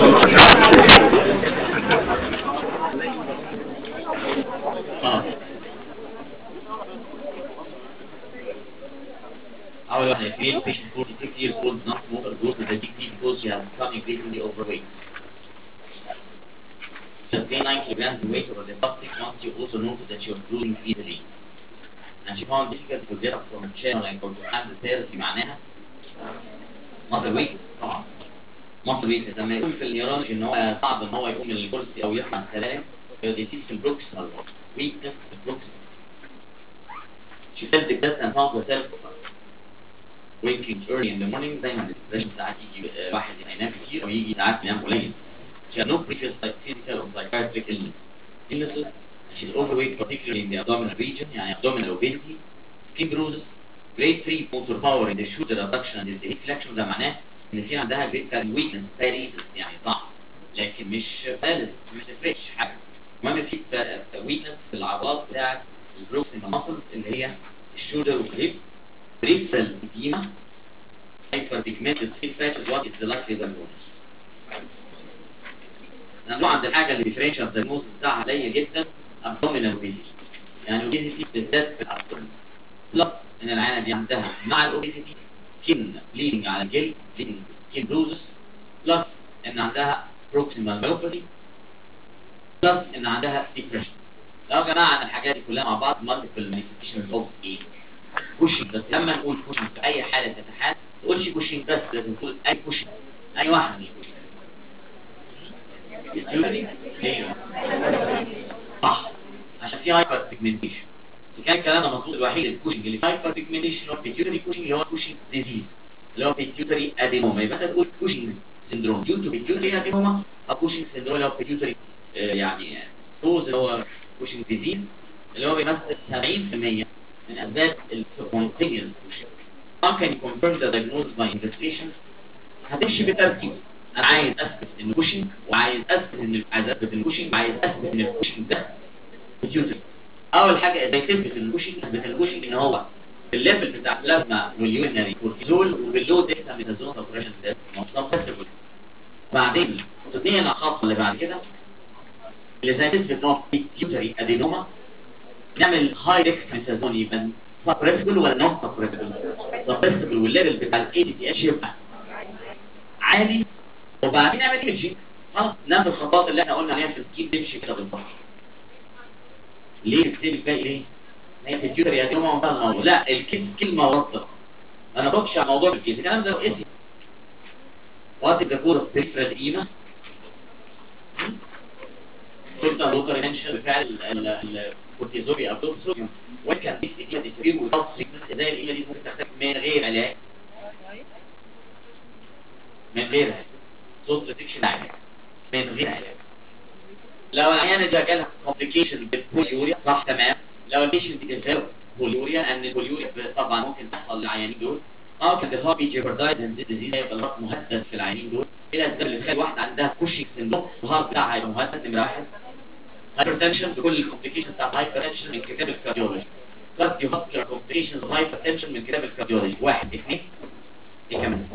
أول واحدة female patient 46 years old not smoker goes to the GP because she has become increasingly overweight. She has gained 9 kilograms in weight over the past 6 months. She also noted that she was losing easily. And she found difficult to get up from a chair or to climb the stairs. بمعناها muscle weakness طبعا. muscle weakness لما يقول في النيورولوجي ان هو صعب ان هو يقوم من الكرسي او يطلع السلالم disease في البروكسيمال weakness في البروكسيمال. She felt depressed and found herself waking early in the morning. دايما الديبريشن ساعات يجي واحد ينام كتير او يجي ساعات ينام قليل. She had no previous physical or psychiatric illnesses. She's overweight, particularly in the abdominal region, يعني abdominal obesity, skin bruises, grade 3 motor power in the shoulder abduction and the hip flexion. ده معناه ان في عندها grade 3 weakness paralysis يعني ضعف، لكن مش paralysis مش تفرقش حاجه. المهم في weakness في العضلات بتاعت البروكسيمال muscles اللي هي الشولدر والهيب. peripheral edema, hyperpigmented skin patches. What is the likely diagnosis؟ نوع عند الحاجه اللي differential diagnosis بتاعها قليل جدا abdominal obesity. يعني obesity بالذات في الابدومين. بلس ان العينه دي عندها مع الاوبيسيتي skin bleeding على الجلد bleeding skin bruises. بلس ان عندها proximal myopathy. بلس ان عندها depression. لو جمعنا الحاجات دي كلها مع بعض multiple manifestations of ايه؟ كوشنج. بس لما نقول كوشنج في اي حاله تتحال ما تقولش كوشنج بس، لازم تقول اي كوشنج، اي واحد من الكوشنج. ليه؟ صح، عشان في هايبر بيجمنتيشن. كان كلامنا مظبوط. الوحيد الكوشنج اللي في هايبر بيجمنتيشن هو بيتيوتري كوشنج، اللي هو كوشنج ديزيز، اللي هو بيتيوتري ادينوما. يبقى انت تقول كوشنج سندروم ديو تو بيتيوتري ادينوما، او كوشنج سندروم اللي هو بيتيوتري يعني كوز اللي هو كوشنج ديزيز، اللي هو بيمثل 70% من اسباب السبونتينيوس كوشنج. ممكن يكونفيرم ذا دايجنوز باي انفستيجيشن. هتمشي بالترتيب. انا عايز اثبت ان الكوشنج، وعايز اثبت ان الكوشنج، وعايز اثبت ان الكوشنج ده بيتيوتري. اول حاجه ازاي تثبت ان الكوشنج؟ تثبت الكوشنج ان هو الليفل بتاع البلازما واليورينري كورتيزول وباللو ديكساميثازون ساتوريشن ستيت مش. بعدين تدينا الخطوه اللي بعد كده اللي زي تثبت ان هو بيتيوتري ادينوما. نعمل هاي ديكساميثازون يبقى سبريسبل ولا نون سبريسبل؟ سبريسبل، والليفل بتاع الاي دي تي اتش يبقى عالي. وبعدين نعمل ايمجنج. خلاص نفس الخطوات اللي احنا قلنا عليها في السكيم تمشي كده بالظبط. ليه تكتب الباقي ليه؟ هي بيتيوتري ادينوما وانتهى الموضوع. لا، الكيس كلمه ورطه. انا ما بخش على موضوع الكيس، الكلام ده اسمي وقت الدكتور بريفرال ايما قلت دكتور ينشر بفعل الكورتيزول او الدوكسول، وكان دي ايما ديسبير وضغط زي الايما دي ممكن تختفي من غير علاج، من غير صوت ريتكشن علاج، من غير علاج. لو العيانه دي جالها كومبليكيشن بالبوليوريا صح تمام. لو البيشنت ديفلوب بوليوريا، ان البوليوريا طبعا ممكن تحصل للعيانين دول، ممكن تظهر بيجيبردايز ان ديزيز هيبقى الرقم مهدد في العيانين دول. ايه الاسباب اللي تخلي واحده عندها كوشنج سندروم الهارت بتاعها هيبقى مهدد؟ نمره واحد هايبرتنشن بكل الكومبليكيشنز بتاعت هايبرتنشن من كتاب الكارديولوجي. كارديوفاسكولار كومبليكيشنز هايبرتنشن من كتاب الكارديولوجي. واحد اثنين ايه كمان؟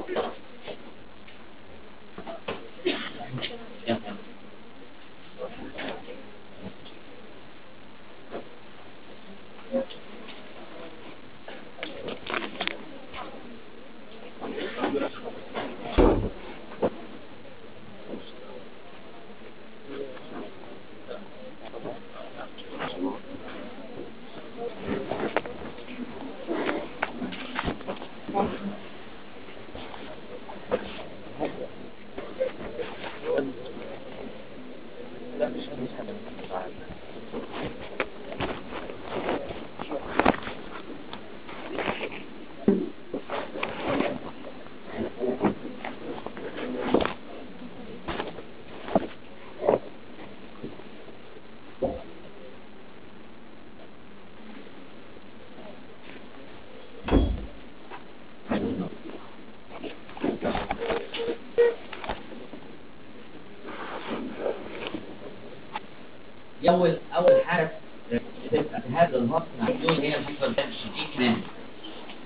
اول حاجه تبقى هذا الهرم معدول هي الهايبرتنشن. ايه كمان؟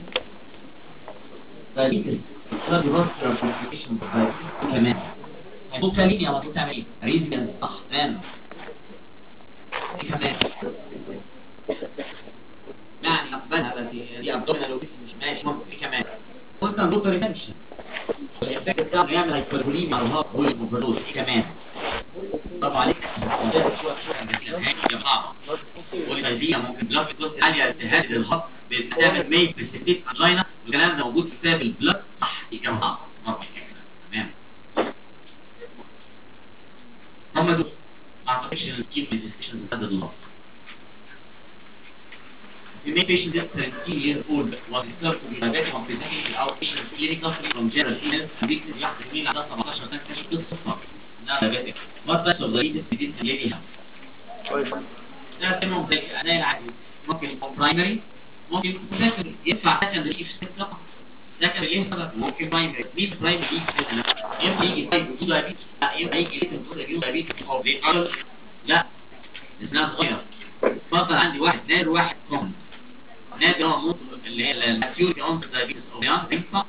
diabetes cardiovascular complications كمان بوكاليميا المفروض تعمل ايه؟ ريزيدنس صح تمام. ايه كمان؟ يعني اقبلها بس دي ابدومينال اوبيس مش ماشي ممكن. ايه كمان؟ ممكن دكتور ريتنشن الافكت بتاعه يعمل هايبربوليميا او هارت فوليوم اوفرلود. ايه كمان؟ برافو عليك. شكرا جزيلا. هي صعبه. والغازيه ممكن بلاد جلوكوز عاليه تهدد الهضم بتعمل ميل بريسبتيت انجينا. والكلام ده موجود في كتاب البلاد صح. اجابه صح. برافو عليك. تمام. هم دول ما اعتقدش ان الكيم ديسكشنز تهدد الهضم. The main patient is 17 years old was referred to be diabetic on presenting in outpatient clinic suffering from general illness and weakness. واحد زميل عندها 17 سنه اكتشف بالصدفه انها diabetic. What types of diabetes did this lady have؟ ده سمهم زي العناية العادي. ممكن يكون برايمري ممكن يكون سكندري. ينفع سكندري في ست طبعا. سكندري ليه سبب؟ ممكن برايمري. مين برايمري يجي سكندري؟ ينفع يجي تايب 2 دايابيتس؟ لا. ينفع يجي ليتل 2 دايابيتس او ليه أرض؟ لا. اسمها صغير. اتفضل عندي واحد نادر وواحد كومن. نادر هو موت اللي هي الاكيوت اونست دايابيتس او يانج ينفع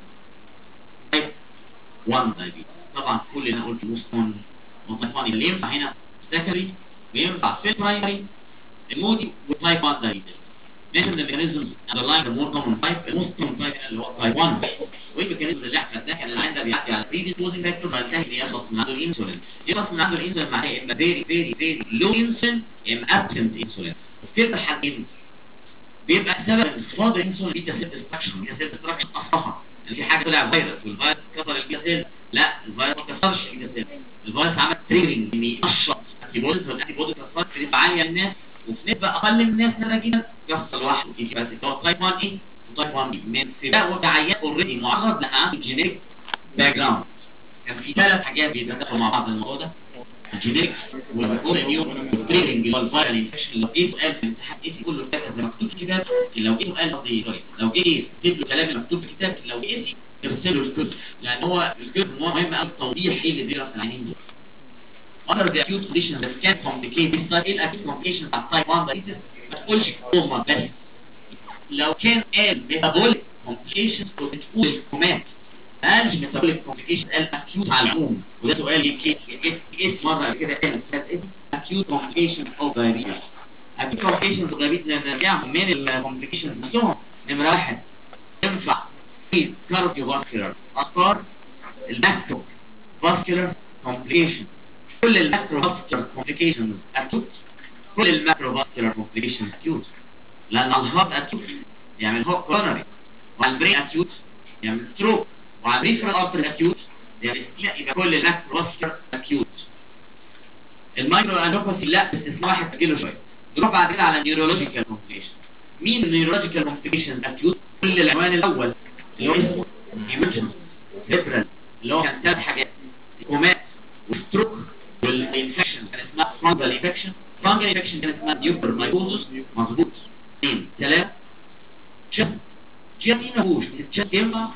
تايب 1 دايابيتس. طبعا كل اللي انا قلت موست كومن اللي ينفع هنا سكندري وينفع في البرايمري المودي وتايب 1 دايابيتس. mention the mechanisms underlying the more common type. الموست common type اللي هو type 1. والميكانيزم اللي احنا ده كان العين ده بيعدي على predisposing factor فينتهي ان يخلص من عنده الانسولين. يخلص من عنده الانسولين معناه يا اما very low insulin يا اما absent insulin. في الحالتين بيبقى سبب انخفاض الانسولين بيتا سيل ديستراكشن. بيتا سيل ديستراكشن اصلها ان في حاجه طلع فيروس والفيروس كسر البيتا سيل. لا الفيروس ما كسرش البيتا سيل. الفيروس عمل تريجرنج ان ينشط انتي بوديز والانتي بوديز كسرت في نسبه عاليه للناس وفي نسبه اقل من الناس نادره جدا يحصل لوحده. يبقى بس هو تايب 1 ايه وتايب 1 بي من سباق وعيان اوريدي معرض لعنده جينيريك باك جراوند. كان في ثلاث حاجات بيتدخلوا مع بعض الموضوع ده. الجينيريك والاوتو اميون والتريجرنج اللي هو الفايرال انفكشن. لو جه سؤال في الامتحان ايه كله كتاب زي مكتوب في الكتاب. لو جه سؤال قصدي سوري لو جه اكتب له كلام المكتوب في الكتاب. لو جه ارسل له الكتب لان هو الكتب مهم قوي توضيح ايه اللي بيحصل العينين دول. Under the acute conditions that can complicate this type. ايه الاكيوت complications بتاع type 1 diabetes؟ ما تقولش كوما بس. لو كان قال metabolic complications كنت تقول الكومات. ما قالش metabolic complications قال acute على العموم. وده سؤال جه مره قبل كده قال acute complications of diabetes. acute complications of diabetes نرجعهم من الcomplications نفسهم. نمره واحد ينفع في cardiovascular اثار الماكرو vascular complications. كل الماكروفاسكولار كومبليكيشنز اكيوت. كل الماكروفاسكولار كومبليكيشنز اكيوت. لان الهارت اكيوت يعمل هو كورونري وعلى البرين اكيوت يعمل ستروك وعلى الريفرال ارتري اكيوت يعني يبقى كل الماكروفاسكولار اكيوت. المايكرو انوباثي لا باستثناء واحد كيلو شويه. نروح بعد كده على النيورولوجيكال كومبليكيشن. مين النيورولوجيكال كومبليكيشنز اكيوت؟ كل العنوان الاول اللي هو اسمه ايمرجنس سيبرال اللي هو كان ثلاث حاجات كومات وستروك والانفكشن كان اسمها فانجل انفكشن. فانجل انفكشن كان اسمها نيوبر مايكوزس. مظبوط. 2 3 شست جياتين هوش شست ينفع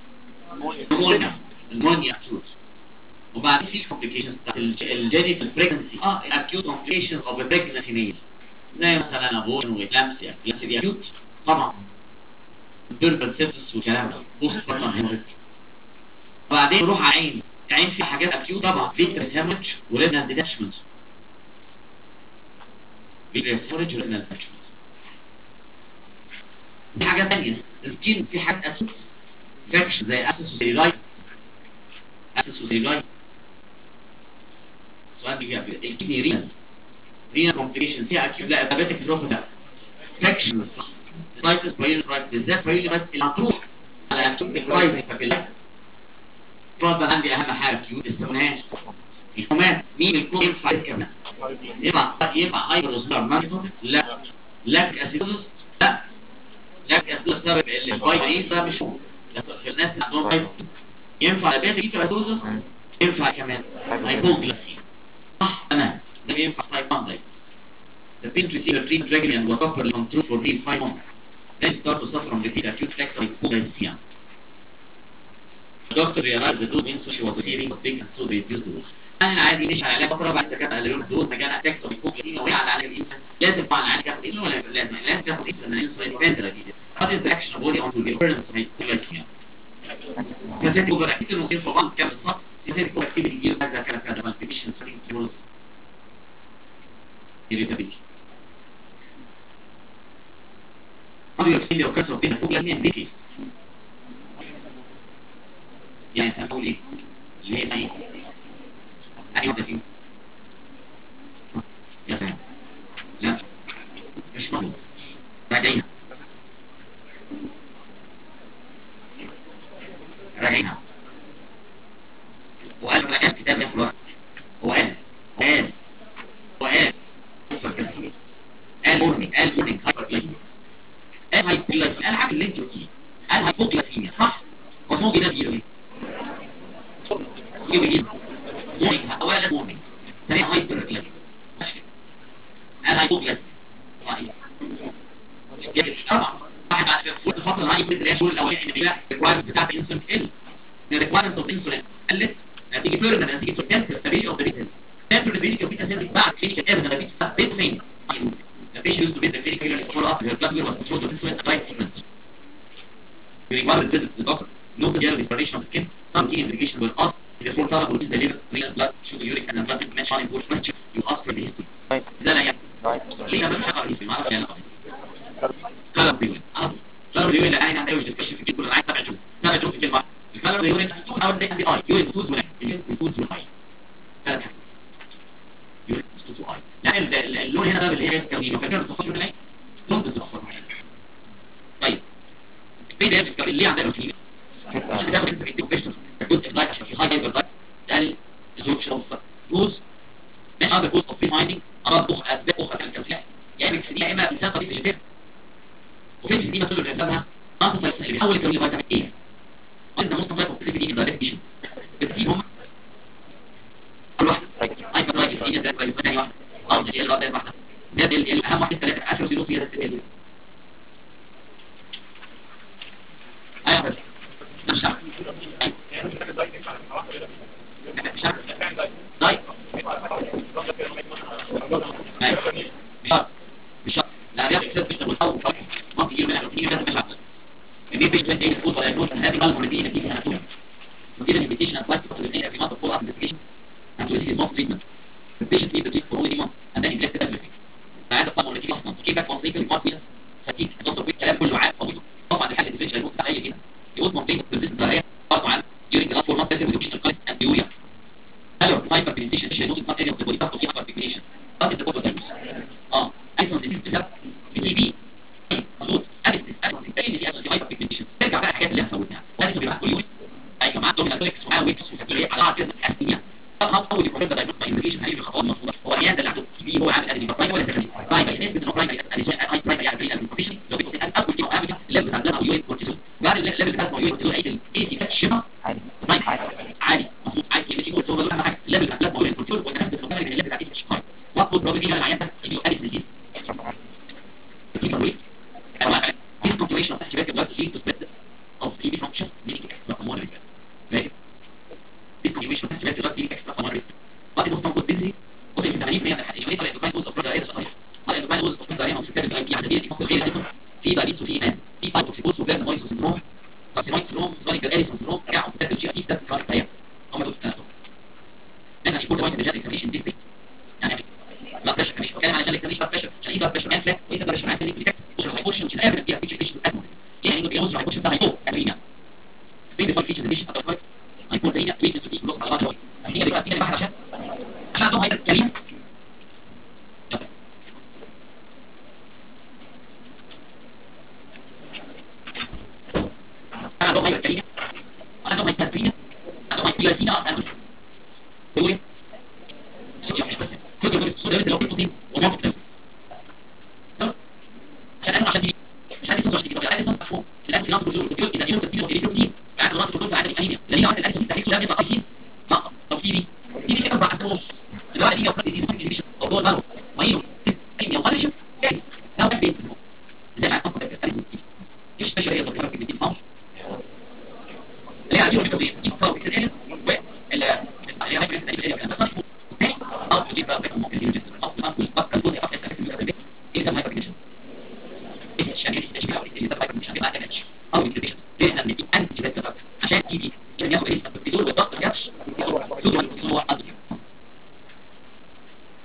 نمونيا اكيوت. وبعدين في كومبليكيشنز بتاعت الجينيتال بريجنسي الاكيوت كومبليكيشنز اوف بريجنسي ميل زي مثلا ابورشن واكلامسيا. دي اكيوت طبعا. ديربل سيبسس والكلام ده بوست بارتم هيموريج. وبعدين نروح على عين. عين في حاجات اكيوت طبعا فيترس هيموريج ورينال ديتاشمنت. فيترس هيموريج ورينال ديتاشمنت. في حاجات ثانيه السكين في حاجات اكيوت انفكشن زي اسيسوسيلايت. سؤال بيجي كده الكدني رينال كومبليكيشن فيها اكيوت لا دايابيتك نيوروباثي انفكشن سايتس بايلورايت بالذات بايلورايت اللي هتروح على اكيوت كرايزنج بابيلا. اتفضل عندي اهم حاجه اكيوت السمنات الكومات. مين الكوم ينفع كمان؟ ينفع هايبروسلار مانيتوم لا. لاك اسيدوز لا. لاك اسيدوز سبب الفيتامين ده مش في الناس اللي عندهم فيتامين. ينفع بيتا اسيدوز ينفع كمان هايبوغلاسيميا صح تمام. ده ينفع تايب 1 دايت. The patient received a treatment regimen and was properly controlled for these 5 months. Then start to suffer from repeated acute attacks of hypoglycemia. The doctor realized the dose insulin she was receiving was big and so they reduced the dose. يعني عادي مش على علاج فتره بعد كده قال له الدوز مجال اتاكس اوف hypoglycemia وهي على علاج الانسولين. لازم طبعا العلاج ياخد انسولين ولا لازم تاخد انسولين. الانسولين ديبندنت. What is the action of body on to the occurrence of hypoglycemia? كاسيت اوفر اكتيف ممكن في بعض كام بالظبط سيستميك اكتيفيتي كبير كذا كذا كذا مالتيبيشن سترينج تولز irritability. How do you explain the occurrence of phenphobia in this case? يعني هنقول ايه؟ اللي هي زي أي واحدة فيهم؟ يا سلام. لا مش مطلوب. راجعينها. راجعينها. وقال راجع الكتاب ده في الوقت. وقال قال مورنينج هايبرجلايسيميا. قال هايبرجلايسيميا. قال عامل اللي انت قلتيه. قال هايبوجلايسيميا صح؟ واسمه كده بيقول ايه؟ يجي مورنينج اولا مورنينج. ثانيا هايبرجلايسيميا. قال هايبوجلايسيميا. طبعا واحد بعد في الفتره اللي هايبرد اللي هي الشهور الاولانيه ان بيبقى الريكوايرمنت بتاعت الانسولين تقل. الريكوايرمنت اوف انسولين قلت نتيجه فيرنا نتيجه الكانسر ستابيليتي اوف ذا بيتا temporary of beta cells بعد clinical evidence of beta beta thing. The patient used to be the clinical evidence follow up her blood work was controlled with insulin and right treatment. During one of the visits to the doctor, no severe restoration of the skin, some routine investigation were asked. Therefore, طلب routine the liver, renal blood, sugar, uric, and blood mention on important question. You ask for the history. ده لا يعني. ليه أنا مش هقرأ history؟ ما أعرفش يعني color viewing. color viewing اللي أنا عايز discussion في كل أنا عايز تابع جزء في كلمة. color viewing two hours day and the eye. urine foods والeye. ثلاث حاجات. يعني اللون هنا بقى اللي هي الكونيه فاكر التصفير ده لون بالظبط. طيب في ده الكونيه اللي عندنا فيه عشان تاخد انت الكويشن الجزء اللايت عشان في هاي هايبر لايت ده الزوج اوف جوز مش هذا جزء اوف فايندينج اراد اسباب اخرى كالكالسيوم يعني في دي اما انسان طبيعي اللي وفي دي مسؤول اللي حسابها انت اللي بيحول الكونيه لفيتامين ايه انت مصطفى في دي دايركشن بتجيبهم كل واحد هايبر لايت في ده كويس ثاني واحد دي الغداء واحده ده الاهم واحد ثلاثه 10 زيرو هي السيل ايوه بس مش عارف مش عارف طيب مش لا يا اخي مش بتحاول ما في منها في منها مش عارف دي بيش بس ايه الفوت ولا الفوت هذه المالفورميتي اللي فيها هتكون ودي الانفيتيشن ابلاي تو the every month of follow-up investigation and to receive most treatment. The patient needs to treat for only month and then injected everything. فهذا طبعا النتيجه اصلا كيف بقى وصيفه الماركيز فتيك الدكتور في الكلام كله عام طويل طبعا الحل الديفرنشال يكون تحيه كده يقول ممكن بالنسبه للرئه برضه عام during the last 4 months there will be increase and urea color hyperpigmentation is not part of the body part of hyperpigmentation but in the body ايضا دي بسبب التي بي مظبوط ادي اللي دي اصلا hyperpigmentation ترجع بقى الحاجات اللي احنا فوتناها لازم يبقى كل يوم ايوه معاه دومينال كوليكس ومعاه ويكس وفاكتوريه على كده اسميا طبعا اول يبروفيد دايجنوستيك انفيشن هيجي الخطوات المفروضه هو العيان اللي عنده تي هو عامل ادي برايمري ولا سكندري برايمري نسبه برايمري هاي برايمري يعني بري انفيشن لو بيكون اول كيلو افريج الليفل بتاع البلازما يورين كورتيزون بعد الليفل بتاع البلازما يورين كورتيزون اي سي كات شبه عادي مظبوط عادي يمشي هو ده اهم حاجه الليفل بتاع البلازما يورين كورتيزون والكلام ده من الليفل بتاع الاس اتش وات وود بروبلي هنا العيان ده يجي ادي ديزيز discontinuation of antibiotic blood lead to spread of TB from chest meaning extra pulmonary risk. Discontinuation of antibiotic blood leading extra pulmonary risk. بعد ما تنقل بنزي وصل ل 80% من الحالات يبقى الاندوكراين دوز اوف دايريا صحيح. الاندوكراين دوز اوف دايريا في الكتاب الاي عدديه دي غير اسمه في دايبيتس وفي ان في فايبروكسيكوز وفيرن مايسو سندروم كارسينويد سندروم زونيك اليسون سندروم رجعوا في كتاب الجي اي كتاب كرونيك دايريا هم دول الثلاثه. لازم يكون واحد بجد اكزامينشن دي يعني لا بريشر مش بتكلم على جلد مش بريشر عشان ايه بريشر مان فلاك وايه بريشر مان فلاك مش هيخش مش قادر فيها فيتشر فيتشر اتموس يعني انه بيوصل هيخش بتاع هيفوق يعني فين بيفضل فيتشر فيتشر اتموس هيكون زي تويت تويت بلوك على بعض شويه هي بقى فينا بحث عشان عندهم هيدا كريم عندهم هيدا كريم عندهم هيدا كريم عندهم هيدا كريم عندهم هيدا كل دول الصوره اللي لو بتقيم وما بتكتب عشان دي مش عارف توصل كده عايز مفهوم الان في نقطه الجزء الكتير اذا يوم تفكير في الكتير بعد نقطه الجزء عدد الانيميا لان هي واحد الالف التاريخ لازم يبقى قيم نقطه لو في دي 4 الواحد دي وقت دي ممكن او دول مالو وينو اي وقرش جاي لو ده بيت زي ما كنت بتكلم ايش بشريه ضروري في الدين فاهم اللي عايزين نقول دي فاهم في الالف ولا اللي هيبقى في الالف كان بس او تجيب بقى ممكن يوجد او تقول بقى كل افضل في ايه ده ما يبقى يعني اللي ده مش هيبقى كاتش او انتبيشن ليه احنا بندي انتي بيوتيك عشان تيجي عشان ياخد الاسم الدكتور والضغط ما جابش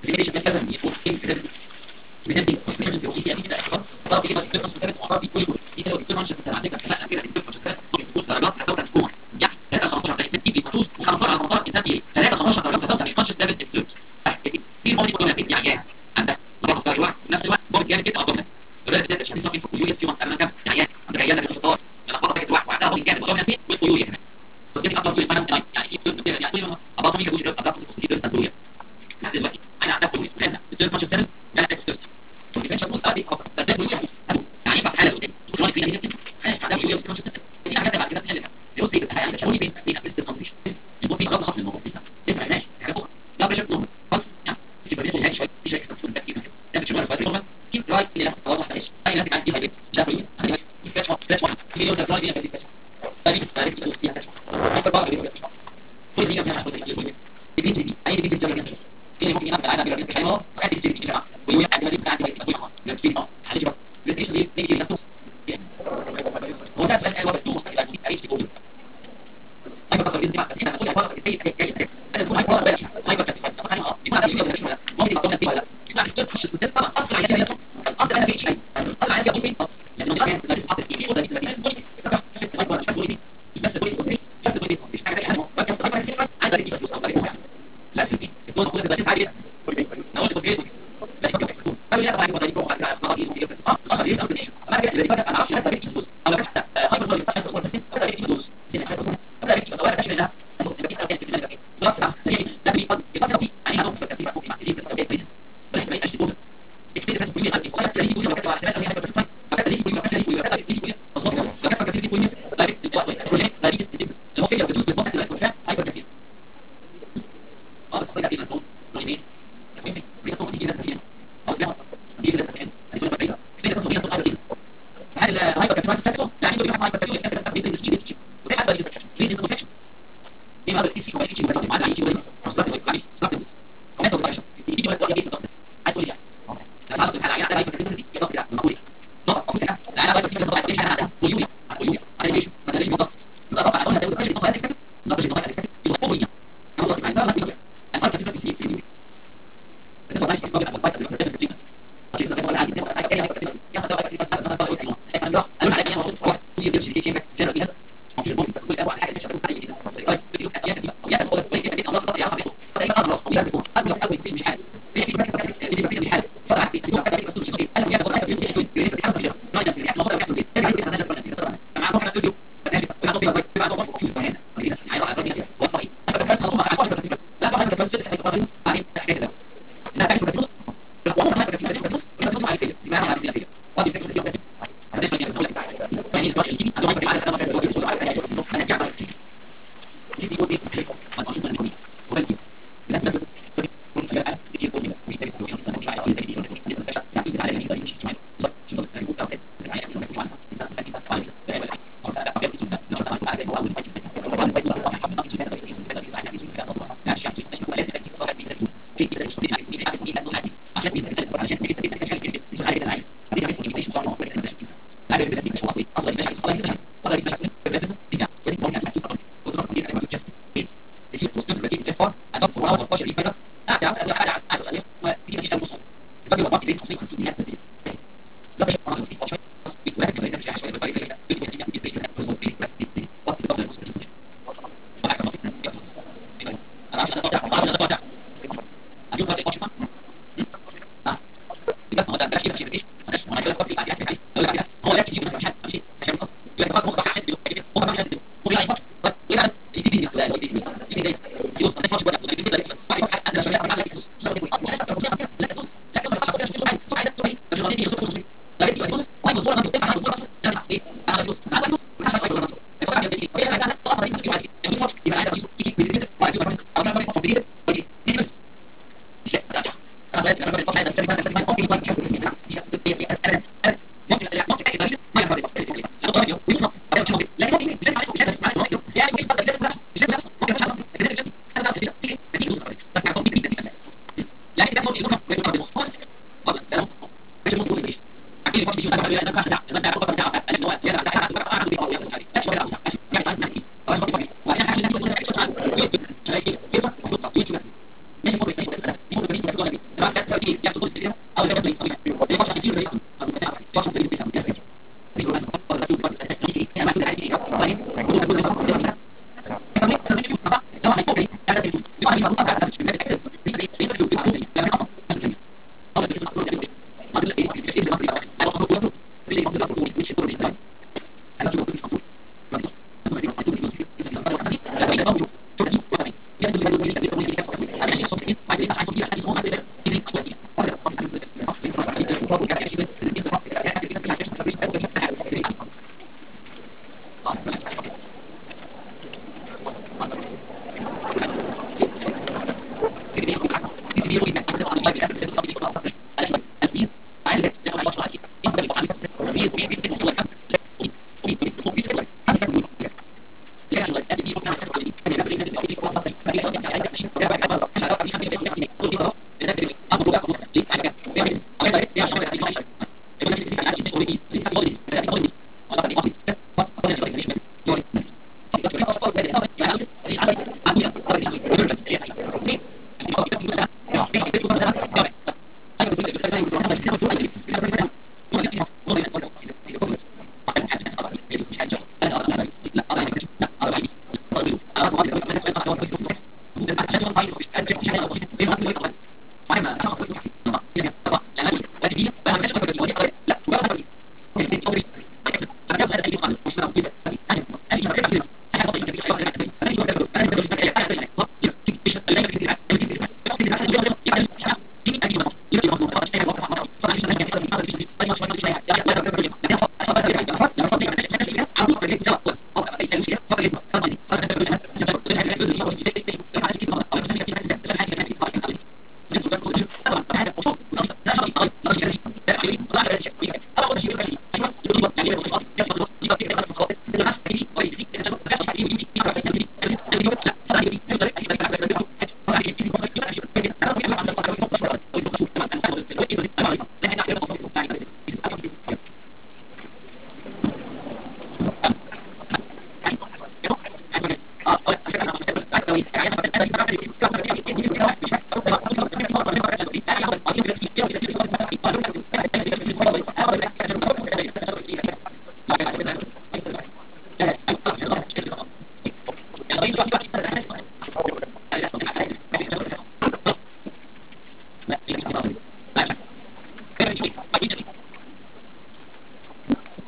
الريجيشن كذا من يفوق كيف كذا بتدي مش بيوصي يعني كده احترام طب كده بس بس كده وعطي كل دي كده بتكون مش على فكره لا كده بتكون مش بتكون درجات حتى تكون يعني 15 درجه تدي مفروض و15 على 15 انت 15 درجه بتاخد مش كونشس ليفل اكسبت في ممكن يكون في يعني عندك ضغط في الوقت في نفس الوقت ممكن جامد جدا اضافه الولاد بتبدا تشتغل في اليوريا في منطقه كام يعني انت جايه لك الخطوات انا خبطت في الوقت وعندها ممكن جامد وضافه في واليوريا كمان بس دي اكتر من يعني في يعني اضافه ممكن يجوز اضافه في اليوريا لحد دلوقتي انا عندك كل خدنا السيرف كونشس ليفل ده اكسبت والديفنشن مستعدي اكتر بس ده كله يعني ينفع حاله قدام وشويه فينا دي بعدها يوريا كونشس دي حاجات بعد كده بتحل بص يعني شاوري بين الاسيستنت كونتريشن يبقى في خط من الموضوع تفرق ماشي حاجه اخرى لا بريشر نورمال بس يعني في بريشر هادي شويه في شويه اكستنس تفكير ده مش نورمال بس نورمال كيب درايف اللي لا خلاص واحده ماشي اي ناس عندي هايبريد مش عارف ايه انا سكراتش سكراتش واحد في يوم درايف اللي سكراتش دايركت دايركت فيها سكراتش هايبر بار كل دي فيها حاجه كتير دي دي اي دي جايه اللي ممكن يعمل على بيرد كلمه وقت دي دي جماعه ويقول عندي دي بتاعتي دي كل ما في حاجه بقى الايش دي دي نفسه هو ده سؤال واحد مستحيل يكون ايش تقول هايبر كاتيجوري دي بقى كده مسؤول عن فرق ازاي جاي انا بقول هايبر بقى هايبر كاتيجوري طبعا يكون هذا الشيء مش ممكن يبقى فيه ولا يبقى في تخش في التست طبعا اصلا على كده اصلا انا في شيء اصلا على كده فين يعني لو كان لازم احط في ولا في بس مش حاجه حاجه بس عايز اديك فلوس او لا في الدول كلها بتبقى عادي جدا انا قلت بجد لا يبقى فلوس قالوا لا بعد ما يروح بعد كده ما دي اصلا دي اصلا انا كده اللي انا عارف حتى بيجي فلوس او حتى هايبر سوري بس اصلا بس انا بيجي فلوس انا بيجي فلوس انا بيجي